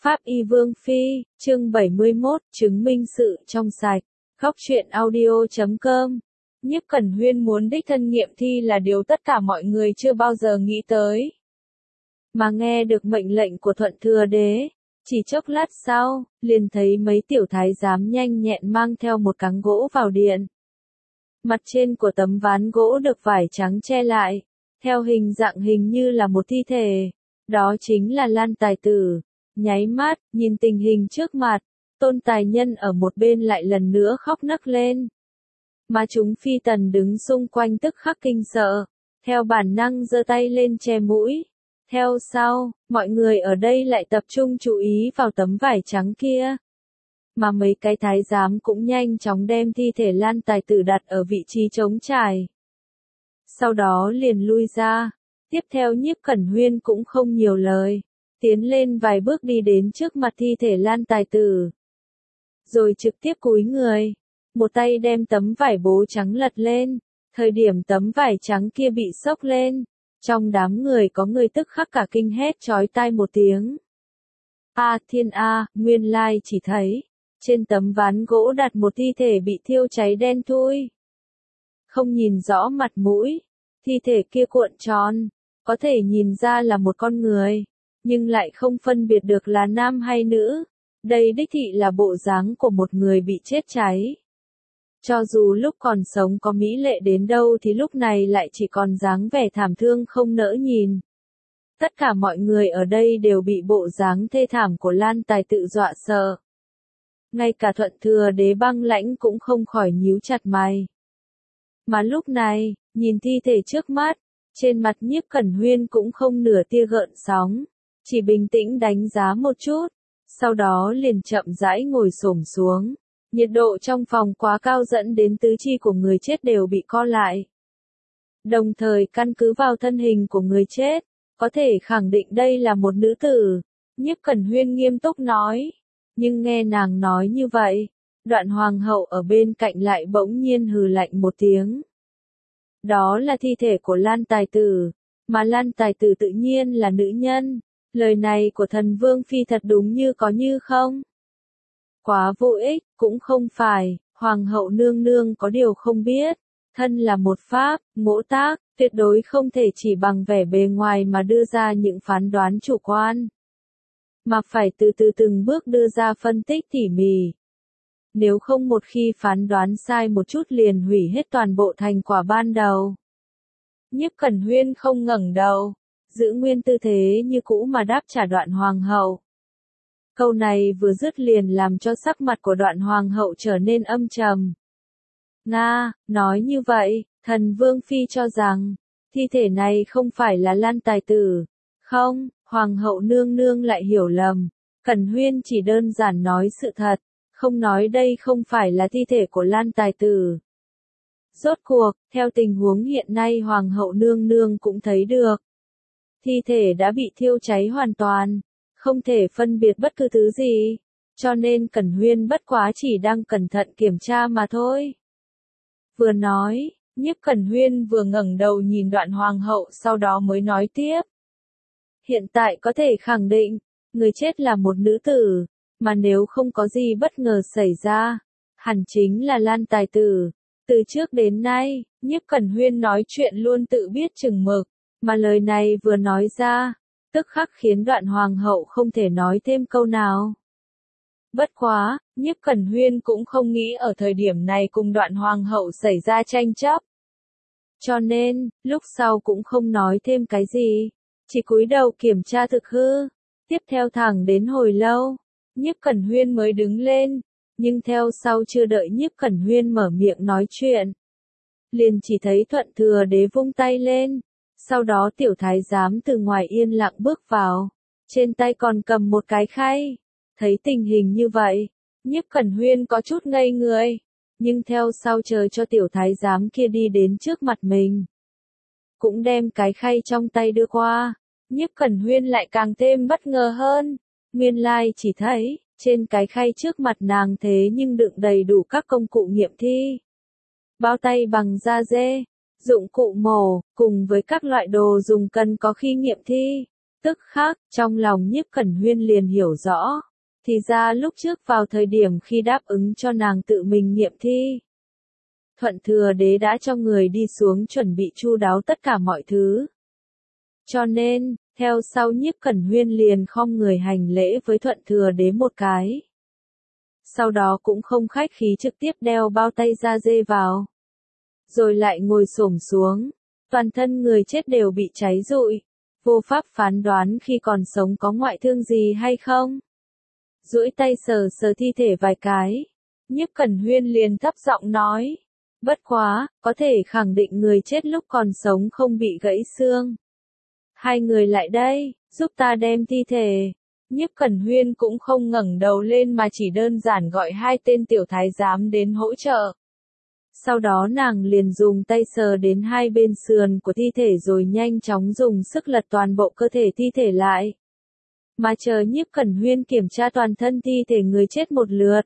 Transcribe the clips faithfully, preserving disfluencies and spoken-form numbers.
Pháp Y Vương Phi, chương bảy mươi mốt, chứng minh sự trong sạch. Góc truyện audio chấm com. Nhiếp Cẩn Huyên muốn đích thân nghiệm thi là điều tất cả mọi người chưa bao giờ nghĩ tới. Mà nghe được mệnh lệnh của Thuận Thừa Đế, chỉ chốc lát sau, liền thấy mấy tiểu thái giám nhanh nhẹn mang theo một cáng gỗ vào điện. Mặt trên của tấm ván gỗ được vải trắng che lại, theo hình dạng hình như là một thi thể. Đó chính là Lan Tài Tử. Nháy mắt, nhìn tình hình trước mặt, Tôn Tài Nhân ở một bên lại lần nữa khóc nấc lên. Mà chúng phi tần đứng xung quanh tức khắc kinh sợ, theo bản năng giơ tay lên che mũi. Theo sau, mọi người ở đây lại tập trung chú ý vào tấm vải trắng kia. Mà mấy cái thái giám cũng nhanh chóng đem thi thể Lan Tài Tử đặt ở vị trí trống trải. Sau đó liền lui ra. Tiếp theo Nhiếp Cẩn Huyên cũng không nhiều lời, tiến lên vài bước đi đến trước mặt thi thể Lan Tài Tử. Rồi trực tiếp cúi người, một tay đem tấm vải bố trắng lật lên, thời điểm tấm vải trắng kia bị xốc lên, trong đám người có người tức khắc cả kinh hét chói tai một tiếng. A thiên A, nguyên lai chỉ thấy, trên tấm ván gỗ đặt một thi thể bị thiêu cháy đen thui. Không nhìn rõ mặt mũi, thi thể kia cuộn tròn, có thể nhìn ra là một con người, nhưng lại không phân biệt được là nam hay nữ. Đây đích thị là bộ dáng của một người bị chết cháy. Cho dù lúc còn sống có mỹ lệ đến đâu thì lúc này lại chỉ còn dáng vẻ thảm thương không nỡ nhìn. Tất cả mọi người ở đây đều bị bộ dáng thê thảm của Lan Tài Tử dọa sợ. Ngay cả Thuận Thừa Đế băng lãnh cũng không khỏi nhíu chặt mày. Mà lúc này, nhìn thi thể trước mắt, trên mặt Nhiếp Cẩn Huyên cũng không nửa tia gợn sóng, chỉ bình tĩnh đánh giá một chút, sau đó liền chậm rãi ngồi xổm xuống. Nhiệt độ trong phòng quá cao dẫn đến tứ chi của người chết đều bị co lại. Đồng thời căn cứ vào thân hình của người chết, có thể khẳng định đây là một nữ tử. Nhiếp Cẩn Huyên nghiêm túc nói, nhưng nghe nàng nói như vậy, Đoạn Hoàng hậu ở bên cạnh lại bỗng nhiên hừ lạnh một tiếng. Đó là thi thể của Lan Tài Tử, mà Lan Tài Tử tự nhiên là nữ nhân. Lời này của Thần Vương Phi thật đúng như có như không. Quá vô ích, cũng không phải, Hoàng hậu nương nương có điều không biết. Thân là một pháp, ngũ tác, tuyệt đối không thể chỉ bằng vẻ bề ngoài mà đưa ra những phán đoán chủ quan. Mà phải từ từ từng bước đưa ra phân tích tỉ mỉ. Nếu không một khi phán đoán sai một chút liền hủy hết toàn bộ thành quả ban đầu. Nhiếp Cẩn Huyên không ngẩng đầu, giữ nguyên tư thế như cũ mà đáp trả Đoạn Hoàng hậu. Câu này vừa dứt liền làm cho sắc mặt của Đoạn Hoàng hậu trở nên âm trầm. Nga, nói như vậy, Thần Vương Phi cho rằng, thi thể này không phải là Lan Tài Tử. Không, Hoàng hậu nương nương lại hiểu lầm. Cẩn Huyên chỉ đơn giản nói sự thật, không nói đây không phải là thi thể của Lan Tài Tử. Rốt cuộc, theo tình huống hiện nay Hoàng hậu nương nương cũng thấy được. Thi thể đã bị thiêu cháy hoàn toàn, không thể phân biệt bất cứ thứ gì, cho nên Cẩn Huyên bất quá chỉ đang cẩn thận kiểm tra mà thôi. Vừa nói, Nhiếp Cẩn Huyên vừa ngẩng đầu nhìn Đoạn Hoàng hậu sau đó mới nói tiếp. Hiện tại có thể khẳng định, người chết là một nữ tử, mà nếu không có gì bất ngờ xảy ra, hẳn chính là Lan Tài Tử. Từ trước đến nay, Nhiếp Cẩn Huyên nói chuyện luôn tự biết chừng mực, mà lời này vừa nói ra, tức khắc khiến Đoạn Hoàng hậu không thể nói thêm câu nào. Bất quá, Nhiếp Cẩn Huyên cũng không nghĩ ở thời điểm này cùng Đoạn Hoàng hậu xảy ra tranh chấp. Cho nên, lúc sau cũng không nói thêm cái gì, chỉ cúi đầu kiểm tra thực hư. Tiếp theo thẳng đến hồi lâu, Nhiếp Cẩn Huyên mới đứng lên, nhưng theo sau chưa đợi Nhiếp Cẩn Huyên mở miệng nói chuyện, liền chỉ thấy Thuận Thừa Đế vung tay lên, sau đó tiểu thái giám từ ngoài yên lặng bước vào, trên tay còn cầm một cái khay. Thấy tình hình như vậy, Nhiếp Cẩn Huyên có chút ngây người, nhưng theo sau chờ cho tiểu thái giám kia đi đến trước mặt mình, cũng đem cái khay trong tay đưa qua. Nhiếp Cẩn Huyên lại càng thêm bất ngờ hơn, nguyên lai chỉ thấy, trên cái khay trước mặt nàng thế nhưng đựng đầy đủ các công cụ nghiệm thi. Bao tay bằng da dê, dụng cụ mổ, cùng với các loại đồ dùng cần có khi nghiệm thi. Tức khắc, trong lòng Nhiếp Cẩn Huyên liền hiểu rõ. Thì ra lúc trước vào thời điểm khi đáp ứng cho nàng tự mình nghiệm thi, Thuận Thừa Đế đã cho người đi xuống chuẩn bị chu đáo tất cả mọi thứ. Cho nên, theo sau Nhiếp Cẩn Huyên liền khom người hành lễ với Thuận Thừa Đế một cái. Sau đó cũng không khách khí trực tiếp đeo bao tay da dê vào. Rồi lại ngồi xổm xuống, toàn thân người chết đều bị cháy rụi, vô pháp phán đoán khi còn sống có ngoại thương gì hay không. Duỗi tay sờ sờ thi thể vài cái, Nhiếp Cẩn Huyên liền thấp giọng nói, bất quá, có thể khẳng định người chết lúc còn sống không bị gãy xương. Hai người lại đây, giúp ta đem thi thể. Nhiếp Cẩn Huyên cũng không ngẩng đầu lên mà chỉ đơn giản gọi hai tên tiểu thái giám đến hỗ trợ. Sau đó nàng liền dùng tay sờ đến hai bên sườn của thi thể rồi nhanh chóng dùng sức lật toàn bộ cơ thể thi thể lại. Mà chờ Nhiếp Cẩn Huyên kiểm tra toàn thân thi thể người chết một lượt.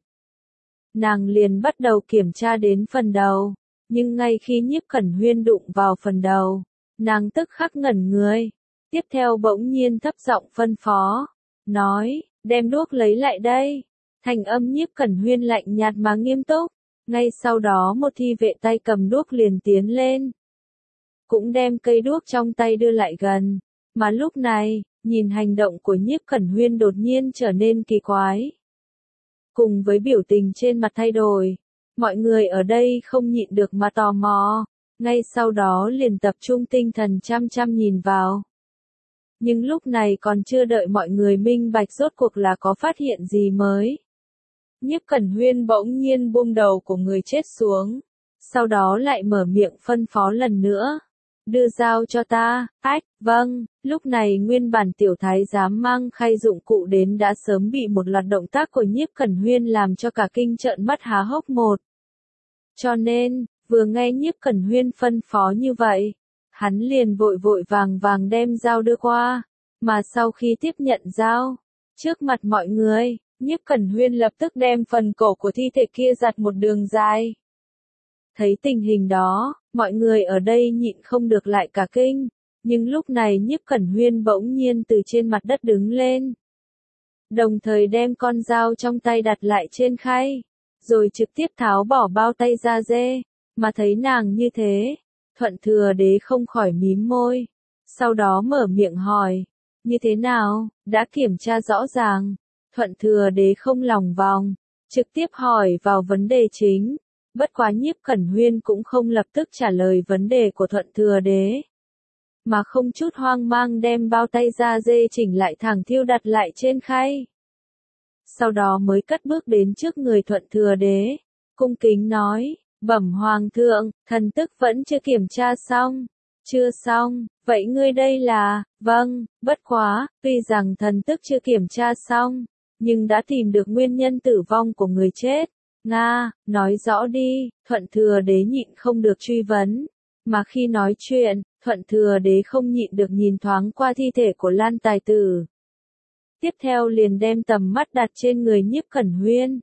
Nàng liền bắt đầu kiểm tra đến phần đầu, nhưng ngay khi Nhiếp Cẩn Huyên đụng vào phần đầu, nàng tức khắc ngẩn người. Tiếp theo bỗng nhiên thấp giọng phân phó, nói, đem đuốc lấy lại đây. Thành âm Nhiếp Cẩn Huyên lạnh nhạt mà nghiêm túc. Ngay sau đó một thi vệ tay cầm đuốc liền tiến lên. Cũng đem cây đuốc trong tay đưa lại gần. Mà lúc này, nhìn hành động của Nhiếp Cẩn Huyên đột nhiên trở nên kỳ quái. Cùng với biểu tình trên mặt thay đổi, mọi người ở đây không nhịn được mà tò mò. Ngay sau đó liền tập trung tinh thần chăm chăm nhìn vào. Nhưng lúc này còn chưa đợi mọi người minh bạch rốt cuộc là có phát hiện gì mới. Nhiếp Cẩn Huyên bỗng nhiên buông đầu của người chết xuống. Sau đó lại mở miệng phân phó lần nữa. Đưa dao cho ta, ách, vâng, lúc này nguyên bản tiểu thái giám mang khay dụng cụ đến đã sớm bị một loạt động tác của Nhiếp Cẩn Huyên làm cho cả kinh trợn mắt há hốc một. Cho nên, vừa nghe Nhiếp Cẩn Huyên phân phó như vậy, hắn liền vội vội vàng vàng đem dao đưa qua, mà sau khi tiếp nhận dao, trước mặt mọi người, Nhiếp Cẩn Huyên lập tức đem phần cổ của thi thể kia giặt một đường dài. Thấy tình hình đó, mọi người ở đây nhịn không được lại cả kinh, nhưng lúc này Nhiếp Cẩn Huyên bỗng nhiên từ trên mặt đất đứng lên. Đồng thời đem con dao trong tay đặt lại trên khay, rồi trực tiếp tháo bỏ bao tay da dê, mà thấy nàng như thế, Thuận Thừa Đế không khỏi mím môi, sau đó mở miệng hỏi, như thế nào, đã kiểm tra rõ ràng. Thuận Thừa Đế không lòng vòng, trực tiếp hỏi vào vấn đề chính. Bất quá Nhiếp Cẩn Huyên cũng không lập tức trả lời vấn đề của Thuận Thừa Đế, mà không chút hoang mang đem bao tay da dê chỉnh lại thẳng thiêu đặt lại trên khay. Sau đó mới cất bước đến trước người Thuận Thừa Đế, cung kính nói, bẩm Hoàng thượng, thần tức vẫn chưa kiểm tra xong. Chưa xong, vậy ngươi đây là, vâng, bất quá, tuy rằng thần tức chưa kiểm tra xong, nhưng đã tìm được nguyên nhân tử vong của người chết. Nga, nói rõ đi, Thuận Thừa Đế nhịn không được truy vấn. Mà khi nói chuyện, Thuận Thừa Đế không nhịn được nhìn thoáng qua thi thể của Lan Tài Tử. Tiếp theo liền đem tầm mắt đặt trên người Nhiếp Cẩn Huyên.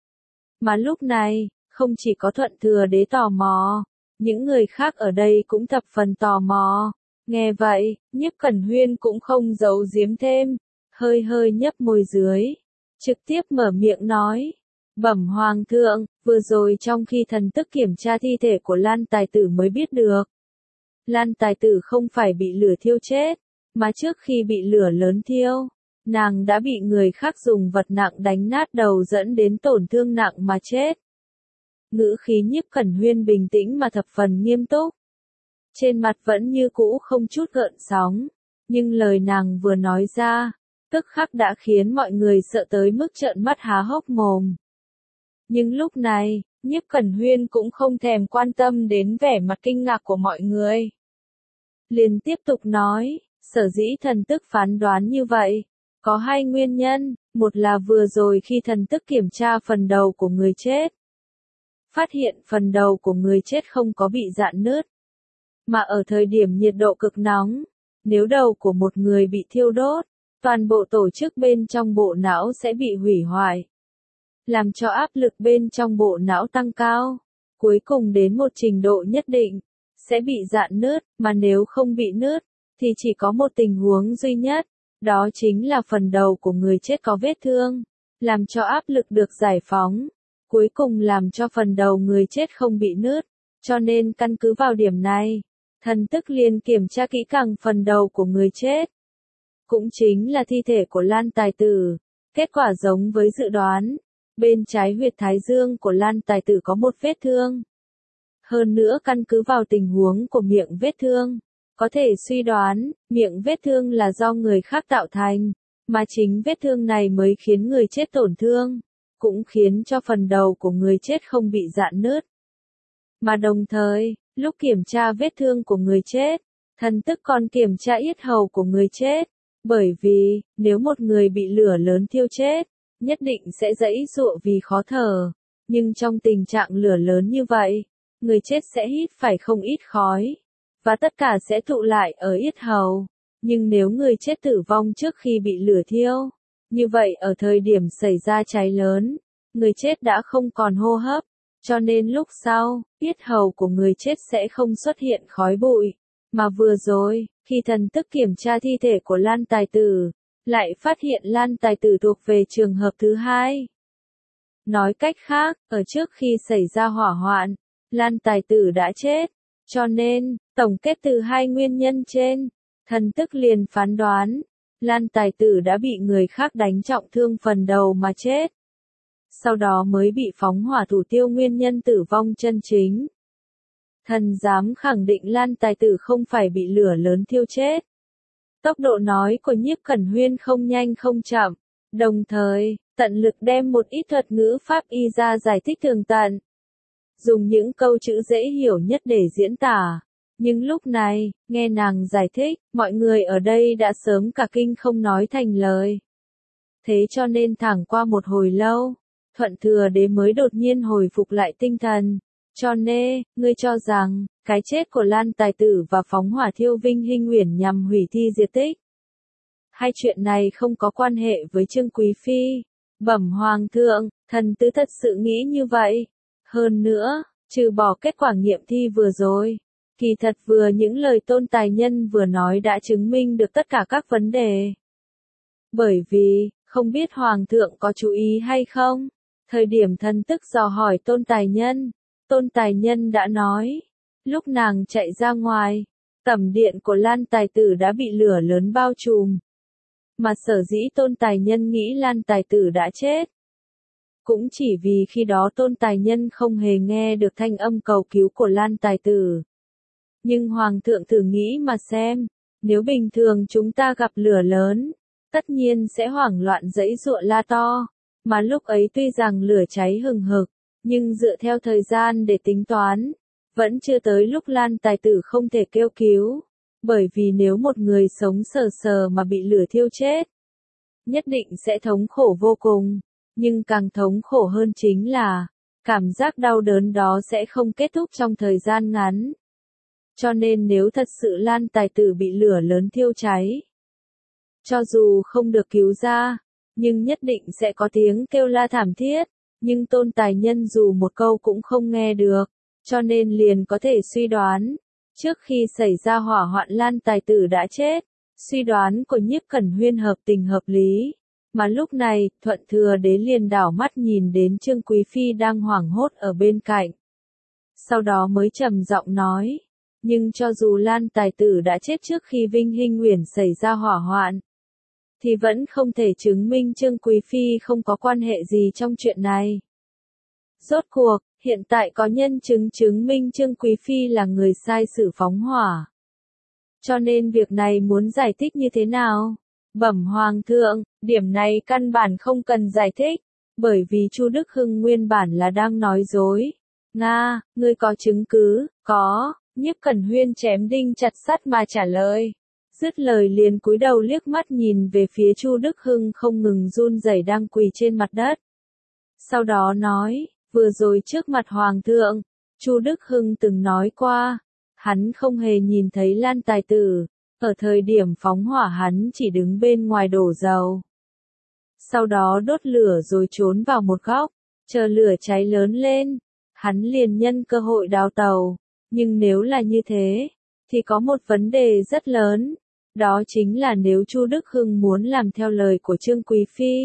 Mà lúc này, không chỉ có Thuận Thừa Đế tò mò, những người khác ở đây cũng thập phần tò mò. Nghe vậy, Nhiếp Cẩn Huyên cũng không giấu giếm thêm, hơi hơi nhấp môi dưới, trực tiếp mở miệng nói. Bẩm Hoàng thượng, vừa rồi trong khi thần tức kiểm tra thi thể của Lan Tài Tử mới biết được. Lan Tài Tử không phải bị lửa thiêu chết, mà trước khi bị lửa lớn thiêu, nàng đã bị người khác dùng vật nặng đánh nát đầu dẫn đến tổn thương nặng mà chết. Ngữ khí Nhiếp Cẩn Huyên bình tĩnh mà thập phần nghiêm túc. Trên mặt vẫn như cũ không chút gợn sóng, nhưng lời nàng vừa nói ra, tức khắc đã khiến mọi người sợ tới mức trợn mắt há hốc mồm. Nhưng lúc này, Nhiếp Cẩn Huyên cũng không thèm quan tâm đến vẻ mặt kinh ngạc của mọi người. Liền tiếp tục nói, sở dĩ thần tức phán đoán như vậy, có hai nguyên nhân, một là vừa rồi khi thần tức kiểm tra phần đầu của người chết, phát hiện phần đầu của người chết không có bị rạn nứt, mà ở thời điểm nhiệt độ cực nóng, nếu đầu của một người bị thiêu đốt, toàn bộ tổ chức bên trong bộ não sẽ bị hủy hoại, làm cho áp lực bên trong bộ não tăng cao, cuối cùng đến một trình độ nhất định, sẽ bị rạn nứt, mà nếu không bị nứt, thì chỉ có một tình huống duy nhất, Đó chính là phần đầu của người chết có vết thương, làm cho áp lực được giải phóng, cuối cùng làm cho phần đầu người chết không bị nứt. Cho nên căn cứ vào điểm này, thần tức liền kiểm tra kỹ càng phần đầu của người chết. Cũng chính là thi thể của Lan Tài Tử. Kết quả giống với dự đoán, bên trái huyệt thái dương của Lan Tài Tử có một vết thương. Hơn nữa căn cứ vào tình huống của miệng vết thương, có thể suy đoán, miệng vết thương là do người khác tạo thành, mà chính vết thương này mới khiến người chết tổn thương, cũng khiến cho phần đầu của người chết không bị rạn nứt. Mà đồng thời, lúc kiểm tra vết thương của người chết, thần tức còn kiểm tra yết hầu của người chết, bởi vì, nếu một người bị lửa lớn thiêu chết, nhất định sẽ giãy giụa vì khó thở, nhưng trong tình trạng lửa lớn như vậy, người chết sẽ hít phải không ít khói, và tất cả sẽ tụ lại ở yết hầu. Nhưng nếu người chết tử vong trước khi bị lửa thiêu, như vậy ở thời điểm xảy ra cháy lớn, người chết đã không còn hô hấp, cho nên lúc sau, yết hầu của người chết sẽ không xuất hiện khói bụi. Mà vừa rồi, khi thần tức kiểm tra thi thể của Lan Tài Tử, lại phát hiện Lan Tài Tử thuộc về trường hợp thứ hai. Nói cách khác, ở trước khi xảy ra hỏa hoạn, Lan Tài Tử đã chết, cho nên, tổng kết từ hai nguyên nhân trên, thần tức liền phán đoán, Lan Tài Tử đã bị người khác đánh trọng thương phần đầu mà chết. Sau đó mới bị phóng hỏa thủ tiêu nguyên nhân tử vong chân chính. Thần dám khẳng định Lan Tài Tử không phải bị lửa lớn thiêu chết. Tốc độ nói của Nhiếp Cẩn Huyên không nhanh không chậm, đồng thời, tận lực đem một ít thuật ngữ pháp y ra giải thích tường tận. Dùng những câu chữ dễ hiểu nhất để diễn tả. Nhưng lúc này, nghe nàng giải thích, mọi người ở đây đã sớm cả kinh không nói thành lời. Thế cho nên thẳng qua một hồi lâu, Thuận Thừa Đế mới đột nhiên hồi phục lại tinh thần. Cho nên, ngươi cho rằng, cái chết của Lan Tài Tử và phóng hỏa thiêu Vinh Hinh Uyển nhằm hủy thi diệt tích. Hai chuyện này không có quan hệ với Trương Quý Phi. Bẩm Hoàng thượng, thần tứ thật sự nghĩ như vậy. Hơn nữa, trừ bỏ kết quả nghiệm thi vừa rồi, kỳ thật vừa những lời Tôn Tài Nhân vừa nói đã chứng minh được tất cả các vấn đề. Bởi vì, không biết Hoàng thượng có chú ý hay không, thời điểm thần tức dò hỏi Tôn Tài Nhân, Tôn Tài Nhân đã nói, lúc nàng chạy ra ngoài, tẩm điện của Lan Tài Tử đã bị lửa lớn bao trùm. Mà sở dĩ Tôn Tài Nhân nghĩ Lan Tài Tử đã chết. Cũng chỉ vì khi đó Tôn Tài Nhân không hề nghe được thanh âm cầu cứu của Lan Tài Tử. Nhưng Hoàng thượng thử nghĩ mà xem, nếu bình thường chúng ta gặp lửa lớn, tất nhiên sẽ hoảng loạn giãy giụa la to, mà lúc ấy tuy rằng lửa cháy hừng hực, nhưng dựa theo thời gian để tính toán, vẫn chưa tới lúc Lan Tài Tử không thể kêu cứu, bởi vì nếu một người sống sờ sờ mà bị lửa thiêu chết, nhất định sẽ thống khổ vô cùng, nhưng càng thống khổ hơn chính là, cảm giác đau đớn đó sẽ không kết thúc trong thời gian ngắn. Cho nên nếu thật sự Lan Tài Tử bị lửa lớn thiêu cháy, cho dù không được cứu ra, nhưng nhất định sẽ có tiếng kêu la thảm thiết, nhưng Tôn Tài Nhân dù một câu cũng không nghe được, cho nên liền có thể suy đoán, trước khi xảy ra hỏa hoạn Lan Tài Tử đã chết, suy đoán của Nhiếp Cẩn Huyên hợp tình hợp lý, mà lúc này, Thuận Thừa Đế liền đảo mắt nhìn đến Trương Quý Phi đang hoảng hốt ở bên cạnh. Sau đó mới trầm giọng nói, nhưng cho dù Lan Tài Tử đã chết trước khi Vinh Hinh Uyển xảy ra hỏa hoạn, thì vẫn không thể chứng minh Trương Quý Phi không có quan hệ gì trong chuyện này. Rốt cuộc, hiện tại có nhân chứng chứng minh Trương Quý Phi là người sai sử phóng hỏa. Cho nên việc này muốn giải thích như thế nào? Bẩm Hoàng thượng, điểm này căn bản không cần giải thích, bởi vì Chu Đức Hưng nguyên bản là đang nói dối. Nga, ngươi có chứng cứ? Có. Nhiếp Cẩn Huyên chém đinh chặt sắt mà trả lời. Dứt lời liền cúi đầu liếc mắt nhìn về phía Chu Đức Hưng không ngừng run rẩy đang quỳ trên mặt đất. Sau đó nói, vừa rồi trước mặt Hoàng thượng, Chu Đức Hưng từng nói qua, hắn không hề nhìn thấy Lan Tài Tử, ở thời điểm phóng hỏa hắn chỉ đứng bên ngoài đổ dầu. Sau đó đốt lửa rồi trốn vào một góc, chờ lửa cháy lớn lên, hắn liền nhân cơ hội đào tàu. Nhưng nếu là như thế, thì có một vấn đề rất lớn, Đó chính là nếu Chu Đức Hưng muốn làm theo lời của Trương Quý Phi,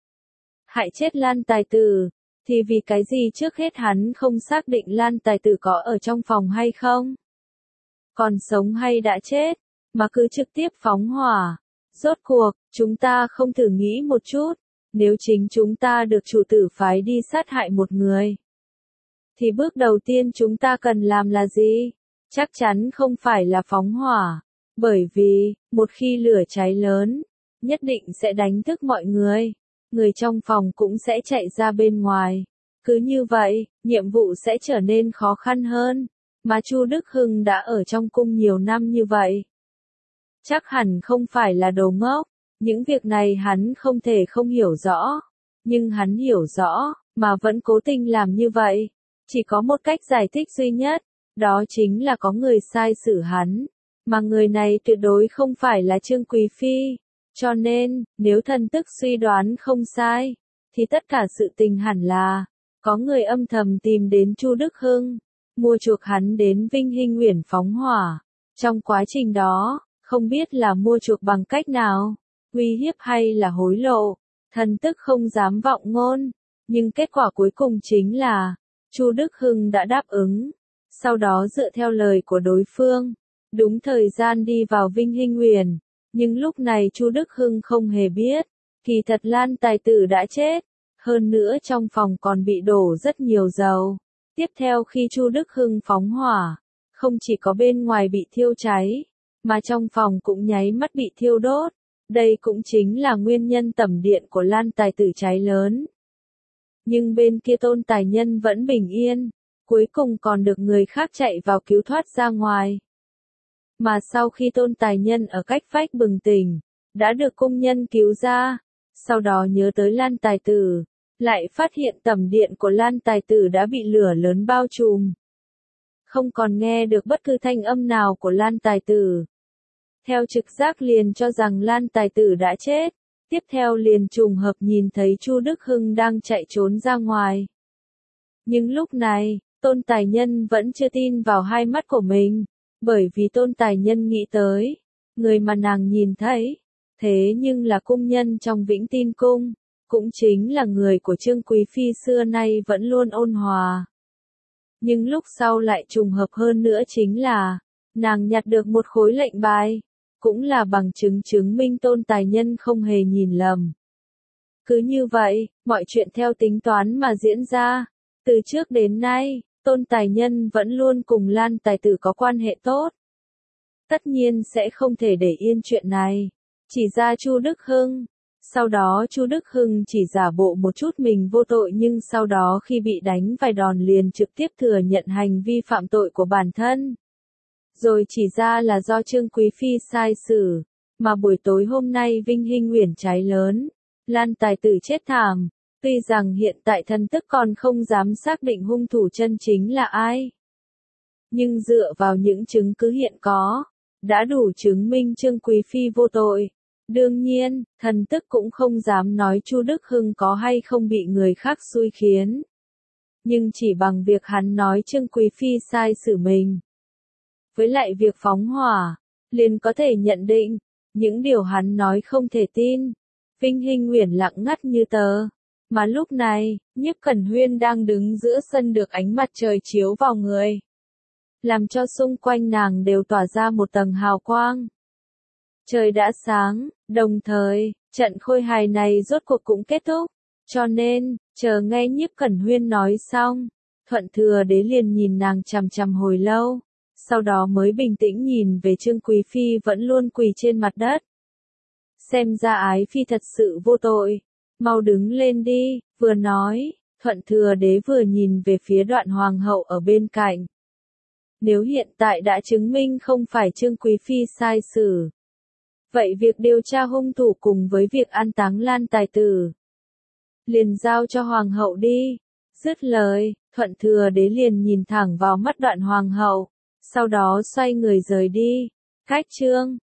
hại chết Lan Tài Tử, thì vì cái gì trước hết hắn không xác định Lan Tài Tử có ở trong phòng hay không? Còn sống hay đã chết, mà cứ trực tiếp phóng hỏa. Rốt cuộc, chúng ta không thử nghĩ một chút, nếu chính chúng ta được chủ tử phái đi sát hại một người, thì bước đầu tiên chúng ta cần làm là gì? Chắc chắn không phải là phóng hỏa, bởi vì, một khi lửa cháy lớn, nhất định sẽ đánh thức mọi người, người trong phòng cũng sẽ chạy ra bên ngoài. Cứ như vậy, nhiệm vụ sẽ trở nên khó khăn hơn, mà Chu Đức Hưng đã ở trong cung nhiều năm như vậy. Chắc hẳn không phải là đồ ngốc, những việc này hắn không thể không hiểu rõ, nhưng hắn hiểu rõ, mà vẫn cố tình làm như vậy. Chỉ có một cách giải thích duy nhất, đó chính là có người sai xử hắn, mà người này tuyệt đối không phải là Trương Quý Phi. Cho nên, nếu thần tức suy đoán không sai, thì tất cả sự tình hẳn là, có người âm thầm tìm đến Chu Đức Hưng, mua chuộc hắn đến Vinh Hinh Uyển phóng hỏa. Trong quá trình đó, không biết là mua chuộc bằng cách nào, uy hiếp hay là hối lộ, thần tức không dám vọng ngôn, nhưng kết quả cuối cùng chính là, Chu Đức Hưng đã đáp ứng, sau đó dựa theo lời của đối phương, đúng thời gian đi vào Vinh Hinh Uyển, nhưng lúc này Chu Đức Hưng không hề biết, kỳ thật Lan Tài Tử đã chết, hơn nữa trong phòng còn bị đổ rất nhiều dầu. Tiếp theo khi Chu Đức Hưng phóng hỏa, không chỉ có bên ngoài bị thiêu cháy, mà trong phòng cũng nháy mắt bị thiêu đốt. Đây cũng chính là nguyên nhân tẩm điện của Lan Tài Tử cháy lớn. Nhưng bên kia Tôn Tài Nhân vẫn bình yên, cuối cùng còn được người khác chạy vào cứu thoát ra ngoài. Mà sau khi Tôn Tài Nhân ở cách vách bừng tỉnh, đã được cung nhân cứu ra, sau đó nhớ tới Lan Tài Tử, lại phát hiện tẩm điện của Lan Tài Tử đã bị lửa lớn bao trùm. Không còn nghe được bất cứ thanh âm nào của Lan Tài Tử. Theo trực giác liền cho rằng Lan Tài Tử đã chết, tiếp theo liền trùng hợp nhìn thấy Chu Đức Hưng đang chạy trốn ra ngoài. Nhưng lúc này, Tôn Tài Nhân vẫn chưa tin vào hai mắt của mình, bởi vì Tôn Tài Nhân nghĩ tới, người mà nàng nhìn thấy, thế nhưng là cung nhân trong Vĩnh Tin Cung, cũng chính là người của Trương Quý Phi xưa nay vẫn luôn ôn hòa. Nhưng lúc sau lại trùng hợp hơn nữa chính là, nàng nhặt được một khối lệnh bài, cũng là bằng chứng chứng minh Tôn Tài Nhân không hề nhìn lầm. Cứ như vậy, mọi chuyện theo tính toán mà diễn ra, từ trước đến nay, Tôn Tài Nhân vẫn luôn cùng Lan Tài Tử có quan hệ tốt. Tất nhiên sẽ không thể để yên chuyện này, chỉ ra Chu Đức Hưng. Sau đó Chu Đức Hưng chỉ giả bộ một chút mình vô tội, nhưng sau đó khi bị đánh vài đòn liền trực tiếp thừa nhận hành vi phạm tội của bản thân. Rồi chỉ ra là do Trương Quý Phi sai xử, mà buổi tối hôm nay Vinh Hinh Uyển cháy lớn, Lan Tài Tử chết thảm. Tuy rằng hiện tại thần tức còn không dám xác định hung thủ chân chính là ai, nhưng dựa vào những chứng cứ hiện có, đã đủ chứng minh Trương Quý Phi vô tội. Đương nhiên, thần tức cũng không dám nói Chu Đức Hưng có hay không bị người khác xui khiến. Nhưng chỉ bằng việc hắn nói Trương Quý Phi sai xử mình, với lại việc phóng hỏa, liền có thể nhận định, những điều hắn nói không thể tin. Vinh Hinh Uyển lặng ngắt như tờ. Mà lúc này, Nhiếp Cẩn Huyên đang đứng giữa sân được ánh mặt trời chiếu vào người, làm cho xung quanh nàng đều tỏa ra một tầng hào quang. Trời đã sáng, đồng thời, trận khôi hài này rốt cuộc cũng kết thúc, cho nên, chờ nghe Nhiếp Cẩn Huyên nói xong, Thuận Thừa Đế liền nhìn nàng chằm chằm hồi lâu, sau đó mới bình tĩnh nhìn về Trương Quý Phi vẫn luôn quỳ trên mặt đất. Xem ra Ái Phi thật sự vô tội. Mau đứng lên đi, vừa nói, Thuận Thừa Đế vừa nhìn về phía Đoạn Hoàng hậu ở bên cạnh. Nếu hiện tại đã chứng minh không phải Trương Quý Phi sai xử, vậy việc điều tra hung thủ cùng với việc an táng Lan Tài Tử, liền giao cho Hoàng hậu đi. Dứt lời, Thuận Thừa Đế liền nhìn thẳng vào mắt Đoạn Hoàng hậu, sau đó xoay người rời đi. Cách chương